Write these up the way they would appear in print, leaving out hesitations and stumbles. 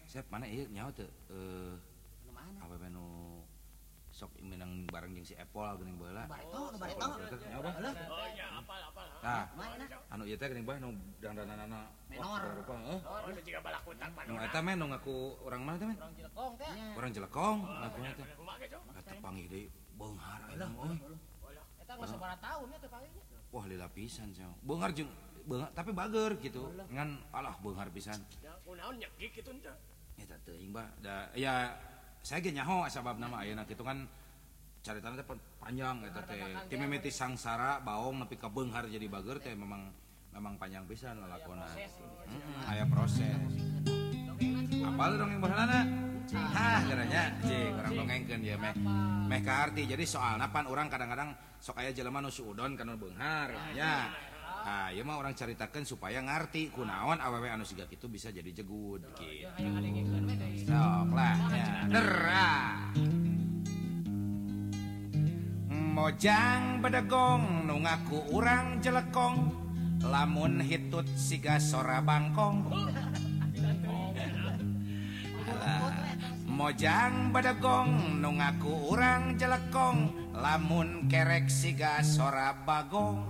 Sep mana ieu nyaho teu Mana? awewe nu sok menang bareng jeung si Apple geuning baheula. Bareto. Nyaho bah. Oh iya, apal. Nah, Mana? anu ieu teh geuning bah nu dandananana Menor. rupa Oh, itu juga balakutak Nu manora. eta men nu ngaku urang mana teh men? Orang Cilekong teh. Urang Jelekong ngaku teh. Kumaha ge, Cok? Eta panggih deui beunghar aya euy. Eta geus sabaraha taun ya teh panggilnya. Wah lila pisan cenah. Beunghar jeung beunghar tapi bager gitu. Ngan alah beunghar pisan. Ya, kunaon nyegik kitu teh. Eta teuing bah. Da ya saya ge nyaho sababna mah ayeuna kitu kan caritana teh panjang eta teh. Ti mimiti sangsara baong nepi ka beunghar jadi bager teh memang panjang pisan lalakonna. Aya proses. Apal dongeng baheulana? Hah, geranya cing urang dongengkeun ieu meh ka arti. Jadi soalna pan urang kadang-kadang sok aya jelema nu suudon kana beunghar nya. Ah, ieu mah urang caritakeun supaya ngarti kunaon awewe anu siga kitu bisa jadi jegud kitu. Sok lah nya. Dera. Mojang bedegong nu ngaku urang jelekong lamun hitut siga sora bangkong. Mojang bedegong nu ngaku urang jelekong lamun kerek siga sora bagong.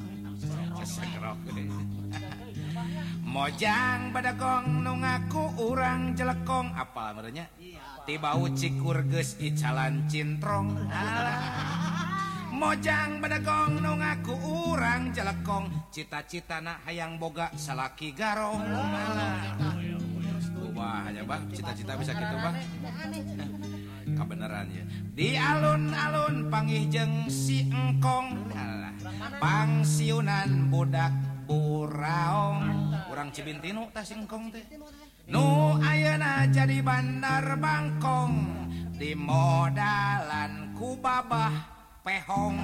Mojang bedegong nu ngaku urang jelekong apal merenya tibau cikur geus icalan cintrong. Mojang bedegong nu ngaku urang jelekong cita-citana hayang boga salaki garong. Wah, hanya bah cita-cita bisa gitu bah. Kebenaran ya. Di alun-alun panggih jeung si engkong. Pangsiunan budak buraong. Urang Cibintinu tah si engkong teh. Nu ayeuna jadi bandar Bangkong. Di modalan ku babah pehong.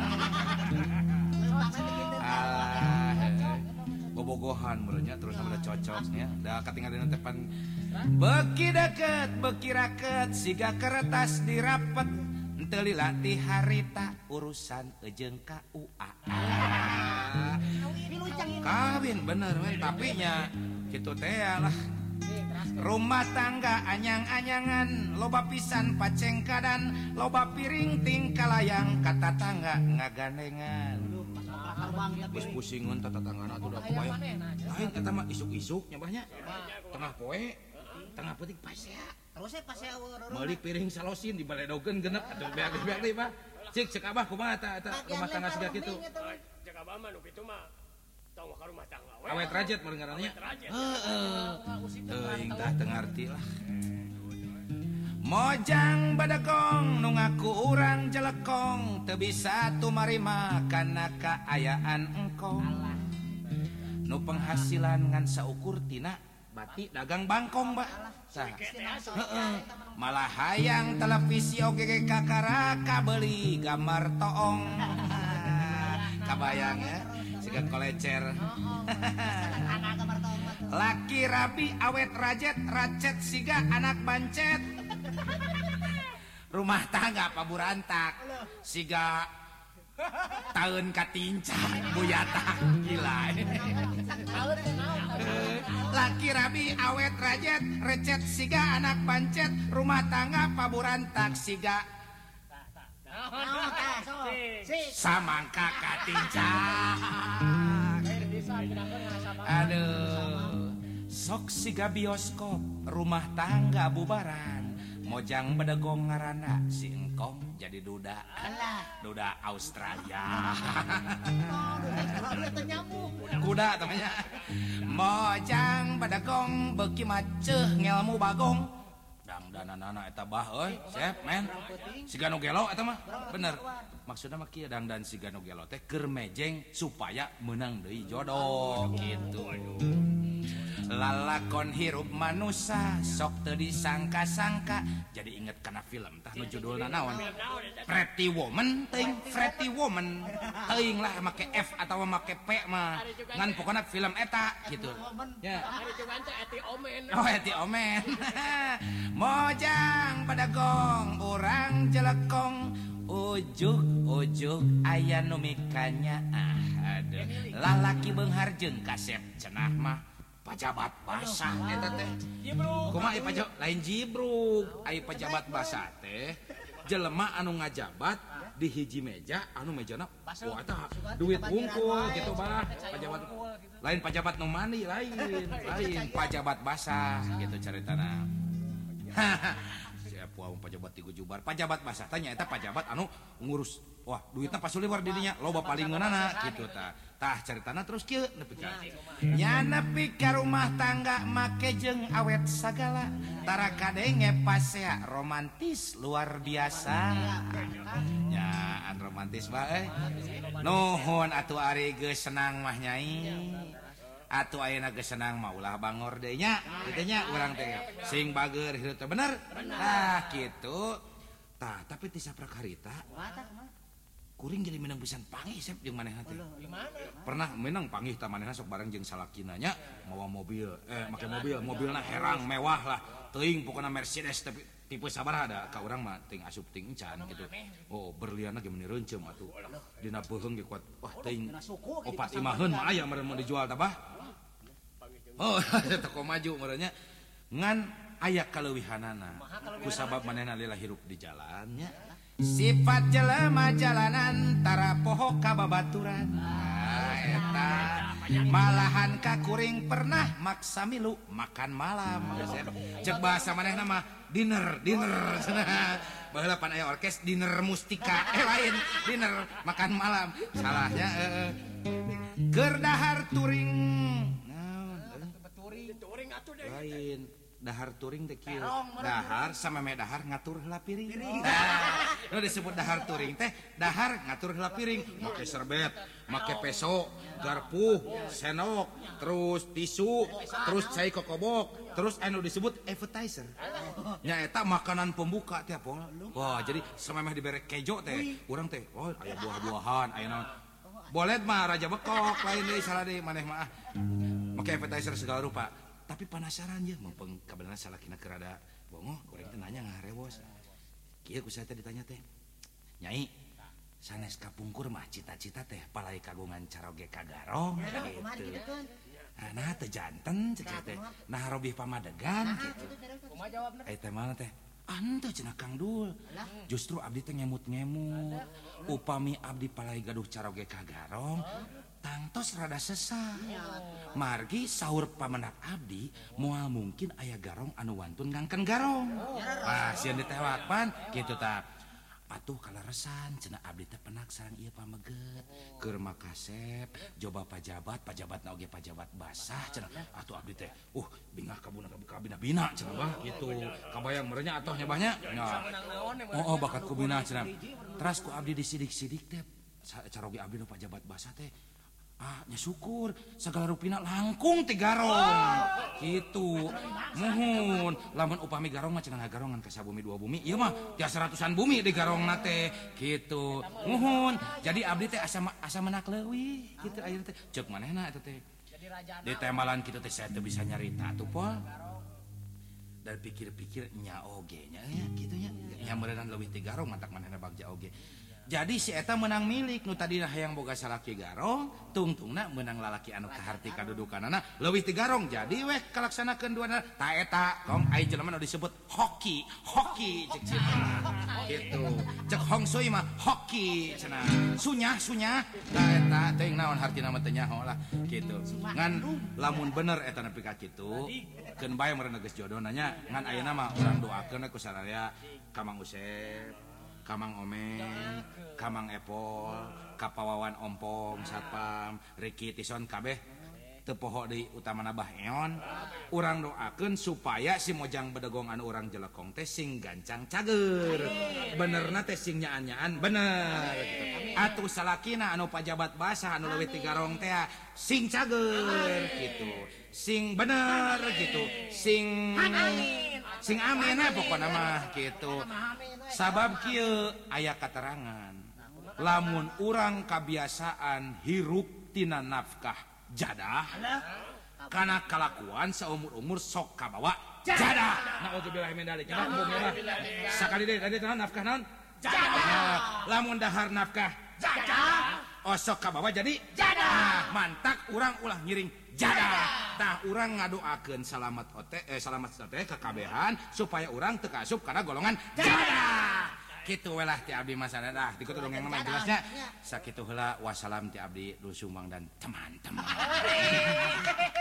Alah. Bobogohan merenya terus ada cocoknya da katinggalan tepan beki deket beki raket siga kertas dirapet henteu lila ti harita urusan ejeung KUA kawin bener we tapi nya kitu teh lah rumah tangga anyang-anyangan loba pisan pacengkadan loba piring tingkalayang kata tangga ngagandengan geus pusingeun tata tanggana atuh da kebayang lain eta mah isuk-isuk nyabahnya tengah poe tengah peuting pasea Terus pas saya meuli piring salosin dibaledogeun genep atuh beak deui mah cik abah kumaha eta rumah tangga siga kitu Cek abah mah nu kitu mah tong ka rumah tangga we. awet rajet meureun ngaranna teuing tah teu ngarti lah. Mojang bedegong nu ngaku urang jelekong teu bisa tumarima kana kaayaan engkong nu penghasilan ngan saukur tina bati dagang bangkong bah malah hayang televisi oge ge kakaraka beuli gambar toong kabayang ya siga kolecer laki rabi awet racet siga anak bancet rumah tangga paburantak siga taun katincan buyata gila laki rabi awet recet siga anak bancet rumah tangga paburantak siga samangka katincan aduh sok siga bioskop rumah tangga bubaran Mojang bedegong ngaranna si engkong jadi duda Australia kuda namanya Mojang bedegong beuki maceuh ngelmu bagong dangdananana eta bah euy sep men siga nu gelo eta mah bener maksudna mah kieu dangdan siga nu gelo teh keur mejeng supaya meunang deui jodoh kitu lalakon hirup manusia sok teu disangka-sangka jadi inget kana film tah nu judulna naon Pretty Woman teuing lah make F atau make P mah ngan pokona film eta gitu ya Ari juga teh Eti Omen. oh Eti Omen Mojang bedegong urang jelekong ujuk aya nu mikanya aduh lalaki beunghar jeung kasep cenah mah pajabat basah eta teh. Jibruk. Kumaha aya pajabat lain jibruk, aya pajabat basah teh. Jelema anu ngajabat di hiji meja anu mejana wah eta duit wungkul gitu bah pajabat lain pajabat nu mani lain pajabat basah gitu caritana. Siap wae pajabat ti jubar pajabat basah tanya eta pajabat anu ngurus wah duitna pasuliwar di dinya loba palingeunana gitu tah caritana terus kieu nepi ka nya nepi ka rumah tangga make jeung awet sagala tara kadenge pasea romantis luar biasa nya an romantis bae nuhun atuh ari geus senang mah nyai atuh ayeuna geus senang mah ulah bangor deui nya kitu nya urang teh sing bager hirup teh bener nah kitu tah tapi ti saprak harita kuring jadi menang pisan pangih sep jeung manehna teh. Pernah menang pangih tah manehna sok bareng jeung salakina nya mawa mobil make mobilna herang mewah lah teuing pokona Mercedes tapi tipe sabaraha da ka urang mah teuing asup teuing encan gitu. Oh berlianna ge meuni reuncem atuh. Dina beuheung ge kuat wah teuing 4-5 heun mah aya meureun dijual tah bah. Oh toko maju meureunnya ngan aya kaleuwihanana kusabab manehna lila hirup di jalannya. Sifat jelema jalanan tara poho ka babaturan eta malahan ka kuring pernah maksa milu makan malam cek bahasa manehna mah dinner baheula pan aya orkes dinner mustika lain dinner makan malam salahnya keur dahar turing Turing atuh deh. lain dahar turing teh kieu dahar sameme dahar ngatur heula piring nu disebut dahar turing teh dahar ngatur heula piring make serbet make peso garpu senok terus tisu terus cai kokobok terus anu disebut appetizer nya eta makanan pembuka teh pol wah jadi sameme dibere kejo teh urang teh oh aya buah-buahan aya naon bolet mah raja bekok lain deui salah deui maneh mah make appetizer segala rupa. Tapi penasaran ya mumpung kabeneran salakina kerada bongo urang teh nanya ngaharewos kieu ku saya teh ditanya teh nyai sanes kapungkur mah cita-cita teh palai kagungan caroge kagarong gitu nah teh janten cek teh nah robih pamadegan gitu Kumaha jawabna? teh mana teh ante cenah Kang Dul justru abdi teh ngemut-ngemut upami abdi palai gaduh caroge kagarong tangtos rada sesah margi sahur pamendak abdi moal mungkin aya garong anu wantun ngangken garong sieun ditewak pan kitu tah atuh kaleresan cenah abdi teh penak sareng ieu pameget keur makasep joba pajabatna oge pajabat basah cenah atuh abdi teh bingah kabina cenah bah kitu kabayang merenya atoh nya bahnya oh bakat kubina cenah teras ku abdi disidik-sidik teh caroge abdi nu pajabat basah teh nya syukur segala rupina langkung ti garong gitu muhun lamun upami garong mah cenah garongan ka sabumi dua bumi ieu mah tiasa ratusan bumi di garongna teh gitu muhun jadi abdi teh asa menak leuwih kitu ayeuna teh ceuk manehna eta teh di temalan kitu teh saya teh bisa nyarita atuh pol dan pikir-pikir nya oge nya kitu nya meureunna leuwih ti garong mantak manehna bagja oge. Jadi si eta menang milik nu tadina hayang boga salaki garong tungtungna menang lalaki anu kaharti kadudukanana leuwih ti garong jadi weh kalaksanakeun duana ta eta kong aya jelema nu disebut hoki cek cenah kitu cek hong sui mah hoki cenah sunyah ta eta teuing naon hartina mah teu nyaho lah kitu ngan lamun bener eta nepi ka kitu keun bae meureun geus jodona nya ngan ayeuna mah urang doakeun ku sararea ka Mang Usep Kamang Omen, Kamang Epol, Kapawawan Ompong, Satpam, Riki Tison kabeh teu poho deui utamana Bah Eon. Urang doakeun supaya si Mojang Bedegong anu urang jelekong teh sing gancang cager. Benerna teh sing nyaan-nyaan bener. Atuh salakina anu pajabat basah anu leuwih ti garong teh sing cager gitu. Sing bener gitu. Sing amin pokona mah gitu. Sabab kieu aya katerangan lamun urang kabiasaan hirup tina nafkah jadah kana kalakuan saumur-umur sok kabawa jadah naudzubillahi min dzalik sakali deui tadi nafkah naon jadah lamun dahar nafkah jadah osok ka bawah jadi jadah. Mantak urang ulah ngiring jadah. Tah urang ngadoakeun salamet ote kekabehan supaya urang teu kaasup kana golongan jadah. Kitu we lah ti abdi masana dah. Di kitu dongeng mah jelasnya. Sakitu heula wassalam ti abdi Dul Sumbang dan teman-teman.